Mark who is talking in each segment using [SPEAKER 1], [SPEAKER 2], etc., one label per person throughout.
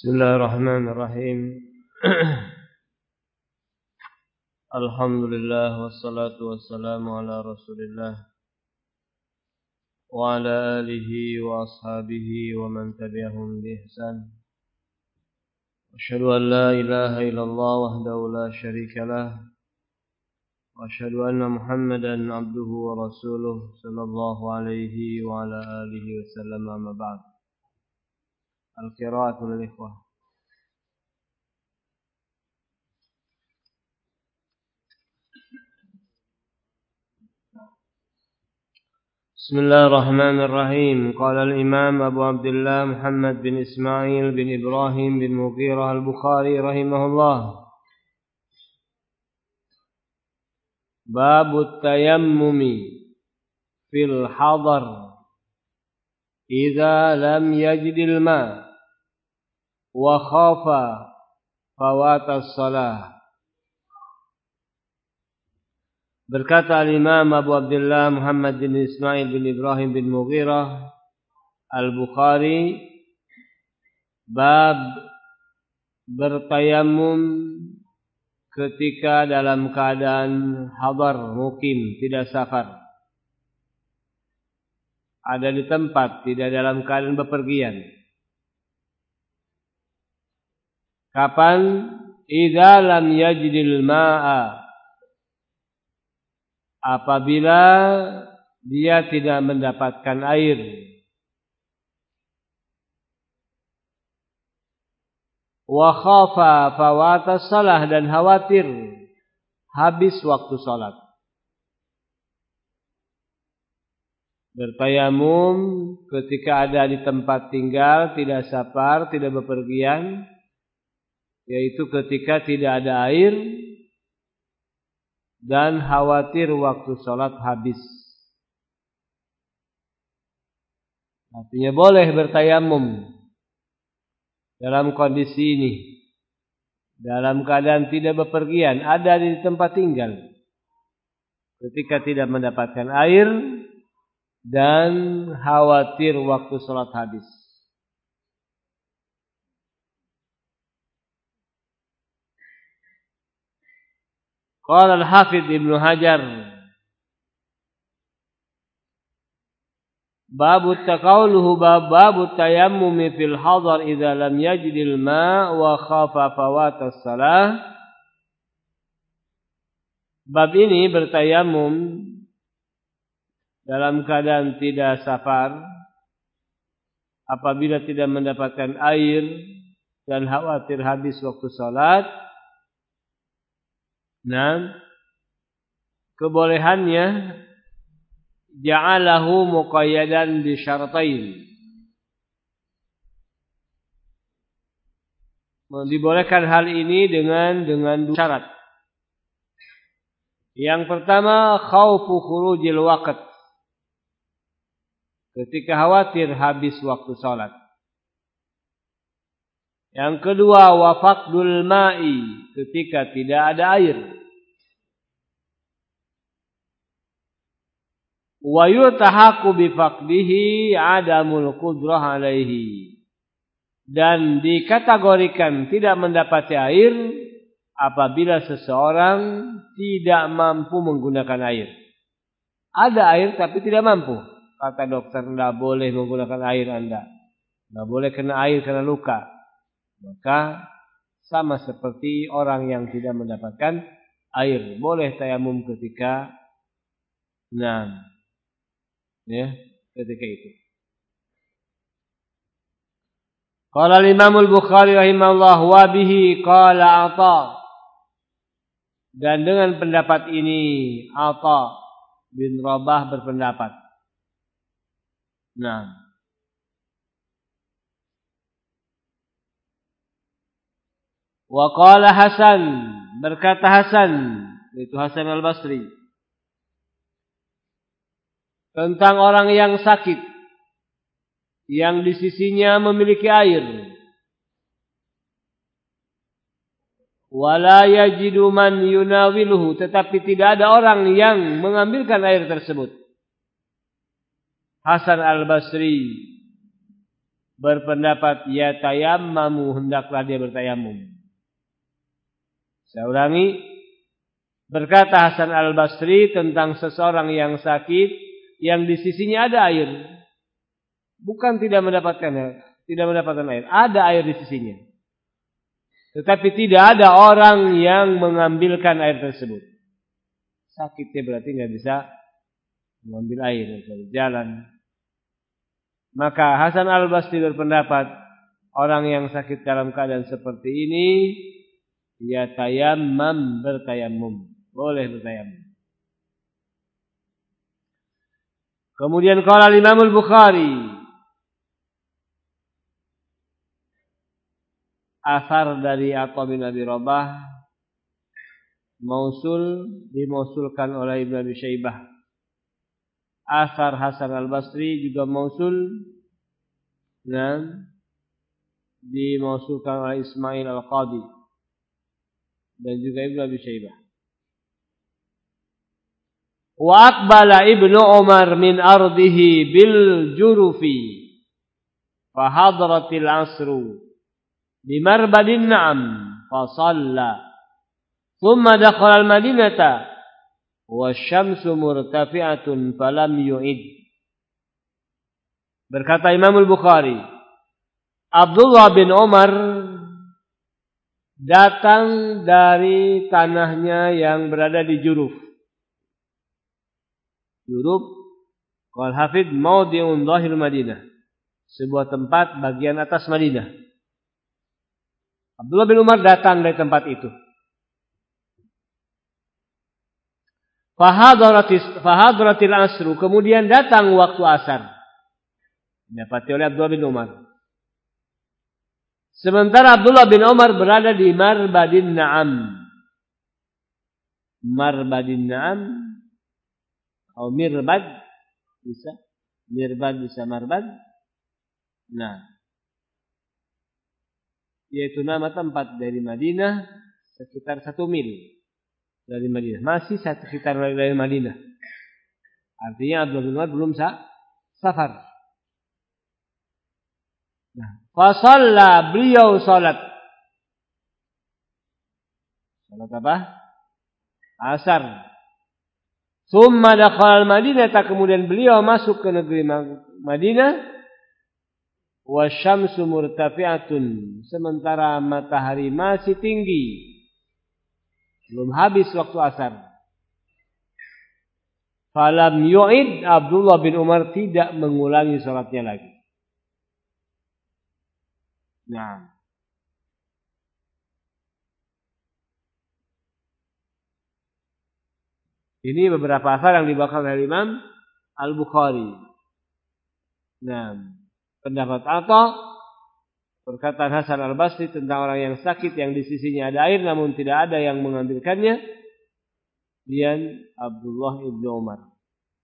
[SPEAKER 1] Bismillahirrahmanirrahim. Alhamdulillah wassalatu wassalamu ala Rasulillah wa ala alihi wa ashabihi wa man tabi'ahum bi ihsan. Asyhadu an la ilaha illallah wahdahu la syarika lah wa asyhadu anna Muhammadan abduhu wa rasuluh sallallahu alaihi wa ala alihi wasallam, amma ba'd. Al-qira'atu lil ikhwah. Bismillahirrahmanirrahim. Qala al-Imam Abu Abdullah Muhammad bin Ismail bin Ibrahim bin Mughirah al-Bukhari rahimahullah. Babut tayammumi fil hadar idza lam yajidil ma wa khafa fawatas salah. Berkata al-Imam Abu Abdullah Muhammad bin Ismail bin Ibrahim bin Mughirah al-Bukhari, bab bertayamum ketika dalam keadaan hadar, mukim, tidak safar, ada di tempat, tidak dalam keadaan bepergian. Kapan? Idza lam yajidil ma'a, apabila dia tidak mendapatkan air. Wa khafa fawatas salah, dan khawatir habis waktu salat. Bertayamum ketika ada di tempat tinggal, tidak safar, tidak bepergian, yaitu ketika tidak ada air dan khawatir waktu sholat habis. Artinya boleh bertayamum dalam kondisi ini, dalam keadaan tidak bepergian, ada di tempat tinggal, ketika tidak mendapatkan air dan khawatir waktu sholat habis. Qala al-Hafidh Ibnu Hajar, babu taqawluhu babu tayammumi fil hadar idza lam yajidil ma wa khafa fawatas salah. Bab ini bertayamum dalam keadaan tidak safar, apabila tidak mendapatkan air dan khawatir habis waktu salat. Nah, kebolehannya ja'alahu muqayyadan bi syartain. Dibolehkan hal ini dengan dua syarat. Yang pertama, khaufu khurujil waqt, ketika khawatir habis waktu salat. Yang kedua, wa faqdul ma'i, ketika tidak ada air. Wa yutahaqqu bi faqdihi adamul qudrah alaihi, dan dikategorikan tidak mendapati air apabila seseorang tidak mampu menggunakan air. Ada air tapi tidak mampu. Kata dokter, tidak boleh menggunakan air Anda, tidak boleh kena air kena luka. Maka sama seperti orang yang tidak mendapatkan air, boleh tayamum ketika ketika itu. Qala al-Imam al-Bukhari rahimahullah wa bihi qala Atha, dan dengan pendapat ini Atha bin Rabah berpendapat. Wa qala Hasan, berkata Hasan, itu Hasan al-Basri, tentang orang yang sakit, yang di sisinya memiliki air, wala yajidu man yunawiluhu, tetapi tidak ada orang yang mengambilkan air tersebut. Hasan al-Basri berpendapat yatayammamu, hendaklah dia bertayamum. Saya ulangi, berkata Hasan Al-Basri tentang seseorang yang sakit yang di sisinya ada air. Bukan tidak mendapatkan air, ada air di sisinya. Tetapi tidak ada orang yang mengambilkan air tersebut. Sakitnya berarti nggak bisa mengambil air, nggak bisa berjalan. Maka Hasan Al-Basri berpendapat orang yang sakit dalam keadaan seperti ini yatayammam, bertayamum, boleh bertayamum. Kemudian qala Imam Al-Bukhari, asar dari Atha bin Abi Rabah mausul, dimausulkan oleh Ibnu Abi Syaibah. Asar Hasan Al-Basri juga mausul dan dimausulkan oleh Ismail Al-Qadi dan juga Ibnu Abi Syaibah. Wa aqbala Ibnu Umar min ardihi bil jurufi fa hadratil asru bi marbadin na'am fa shalla thumma dakhala al madinata wasyamsu murtafi'atun falam yu'id. Berkata Imam Al-Bukhari, Abdullah bin Umar datang dari tanahnya yang berada di Juruf. Juruf, qal hafid mawdi'un dhahir Madinah, sebuah tempat bagian atas Madinah. Abdullah bin Umar datang dari tempat itu. Fahadratil asru, kemudian datang waktu asar. Didapati oleh Abdullah bin Umar. Sementara Abdullah bin Umar berada di Marbadin Na'am. Marbadin Na'am atau Mirbad bisa. Mirbad bisa Marbad. Nah, yaitu nama tempat dari Madinah sekitar 1 mil dari Madinah. Masih sekitar dari Madinah. Artinya Abdullah bin Umar belum safar. Nah, fasalla, beliau salat. Salat apa? Asar. Summa dakhala al-Madinah, kemudian beliau masuk ke negeri Madinah. Wasyamsu murtafi'atun, sementara matahari masih tinggi. Belum habis waktu asar. Falam yu'id, Abdullah bin Umar tidak mengulangi salatnya lagi. Nah, ini beberapa asar yang dibawakan oleh Imam Al-Bukhari. Nah, pendapat Atha, perkataan Hasan Al-Basri tentang orang yang sakit yang di sisinya ada air namun tidak ada yang mengambilkannya, dan Abdullah ibnu Umar.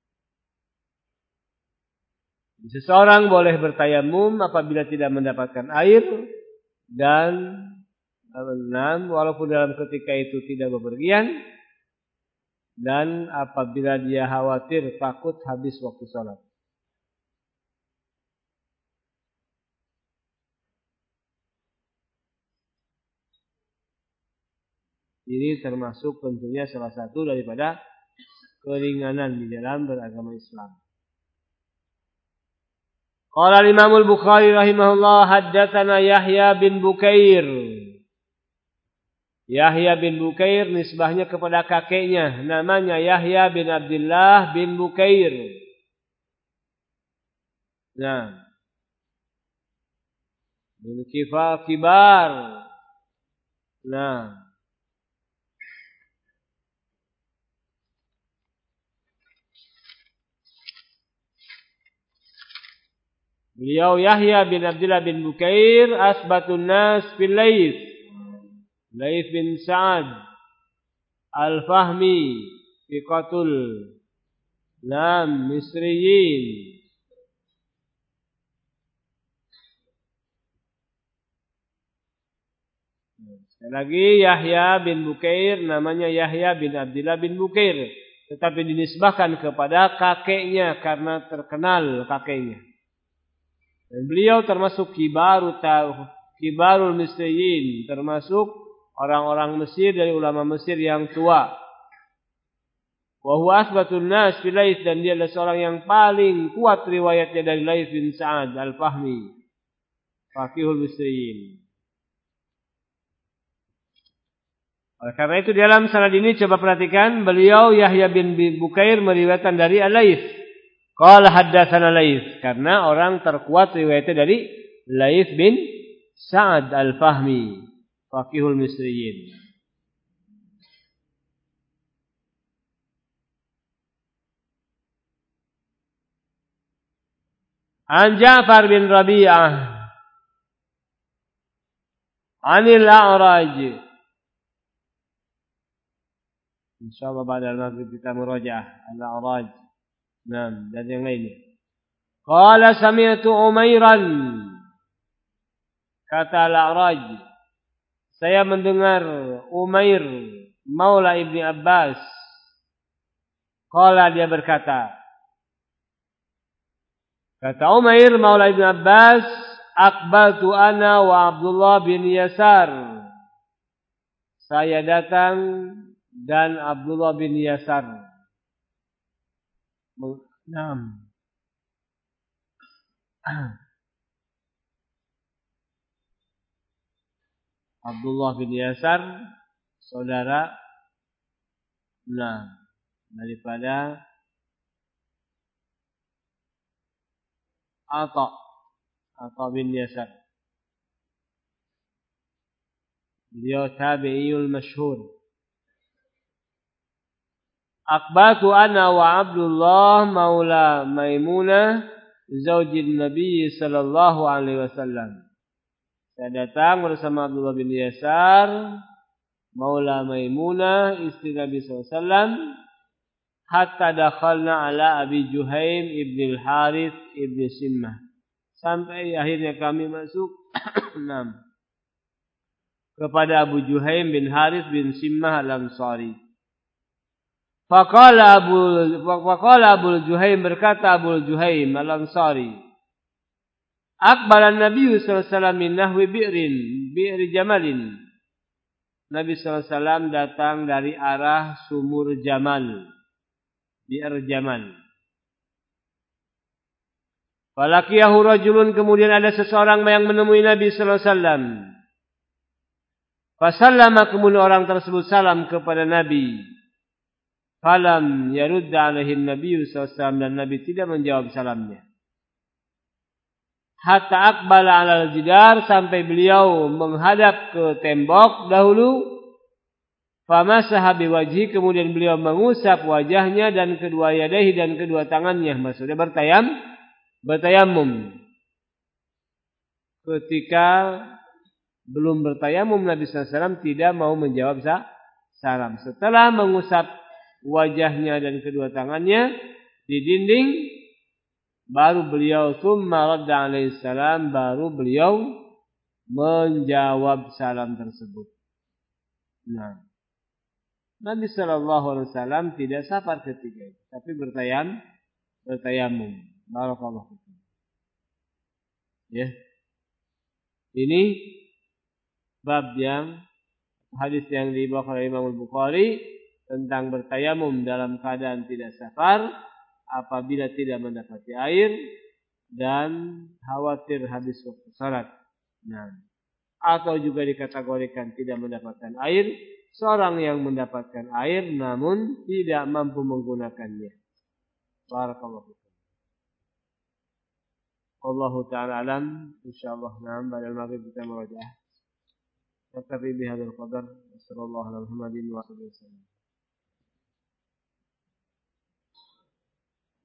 [SPEAKER 1] Seseorang boleh bertayamum apabila tidak mendapatkan air dan walaupun dalam ketika itu tidak bepergian, dan apabila dia khawatir takut habis waktu sholat. Ini termasuk tentunya salah satu daripada keringanan di dalam beragama Islam. Qala Imam Al-Bukhari rahimahullah, haddatsana Yahya bin Bukair. Yahya bin Bukair nisbahnya kepada kakeknya, namanya Yahya bin Abdullah bin Bukair. Nah, bin Kibar. Nah, beliau Yahya bin Abdullah bin Bukair asbatun nas fil Laits. Laits bin Sa'ad Al-Fahmi fiqatul Misriyin. Sekali lagi Yahya bin Bukair namanya Yahya bin Abdullah bin Bukair, tetapi dinisbahkan kepada kakeknya karena terkenal kakeknya. Dan beliau termasuk kibarul Misriyin, termasuk orang-orang Mesir dari ulama Mesir yang tua. Wa huwa asbatun nas fi Laits, dan dia adalah seorang yang paling kuat riwayatnya dari Laits bin Sa'ad Al-Fahmi, faqihul Misriyin. Oleh karena itu dalam sanad ini coba perhatikan, beliau Yahya bin Bukair meriwayatkan dari Al-Laits. Qala haddatsana Laits, karena orang terkuat riwayatnya dari Laits bin Sa'ad Al-Fahmi, faqihul Misriyin. An Ja'far bin Rabi'ah Anil A'raj. Insyaallah pada maghrib kita murajaah Al-A'raj. Nah, dan yang lainnya. Qala sami'tu Umairan. Kata Al-A'raj, saya mendengar Umair Maula Ibni Abbas. Qala, dia berkata, kata Umair Maula Ibni Abbas, aqbaltu ana wa Abdullah bin Yasar. Saya datang dan Abdullah bin Yasar. Abdullah bin Yasar, saudara daripada Atha bin Yasar. Beliau tabi'iyul masyhur. Aqbatu ana wa Abdullah maula Maimunah zaujin Nabi sallallahu alaihi wasallam. Saya datang bersama Abdullah bin Yasar maula Maimunah istri Nabi sallallahu alaihi wasallam, hatta dakhalna ala Abi Juhaim ibn al-Harith ibn Simmah, sampai akhirnya kami masuk kepada Abu Juhaim bin Harith bin Simmah al-Ansari. Faqala Abu Juhaim, berkata Abu Juhaim al-Ansari, aqbala Nabi sallallahu alaihi wasallam min nahwi bi'ri Jamalin. Nabi sallallahu alaihi wasallam datang dari arah sumur Jamal, bi'r Jamal. Falaqiyahu rajulun, kemudian ada seseorang yang menemui Nabi sallallahu alaihi wasallam. Fasallama, kemudian orang tersebut salam kepada Nabi. Falam yarudda alaihi Nabi sallallahu alaihi wasallam, dan Nabi tidak menjawab salamnya. Hatta aqbala alal jidar, sampai beliau menghadap ke tembok dahulu. Famasaha biwajhi, kemudian beliau mengusap wajahnya dan kedua yadayhi, dan kedua tangannya, maksudnya bertayamum. Ketika belum bertayamum, Nabi sallallahu alaihi wasallam tidak mau menjawab salam. Setelah mengusap wajahnya dan kedua tangannya di dinding, baru beliau tsumma radda alaihi salam, baru beliau menjawab salam tersebut. Nabi sallallahu alaihi wasallam tidak safar ketika itu, tapi bertayamum. Barakallahu fikum. Ya. Ini bab hadis yang dibawa oleh Imam Al-Bukhari tentang bertayamum dalam keadaan tidak safar apabila tidak mendapati air dan khawatir habis waktu salat. Atau juga dikategorikan tidak mendapatkan air, seorang yang mendapatkan air namun tidak mampu menggunakannya. Barakallahu fikum. Wallahu ta'ala alam. Insyaallah pada maghrib kita merajaah. Naktafi bihadzal qadar. Wassallallahu ala Muhammadin wa sallam.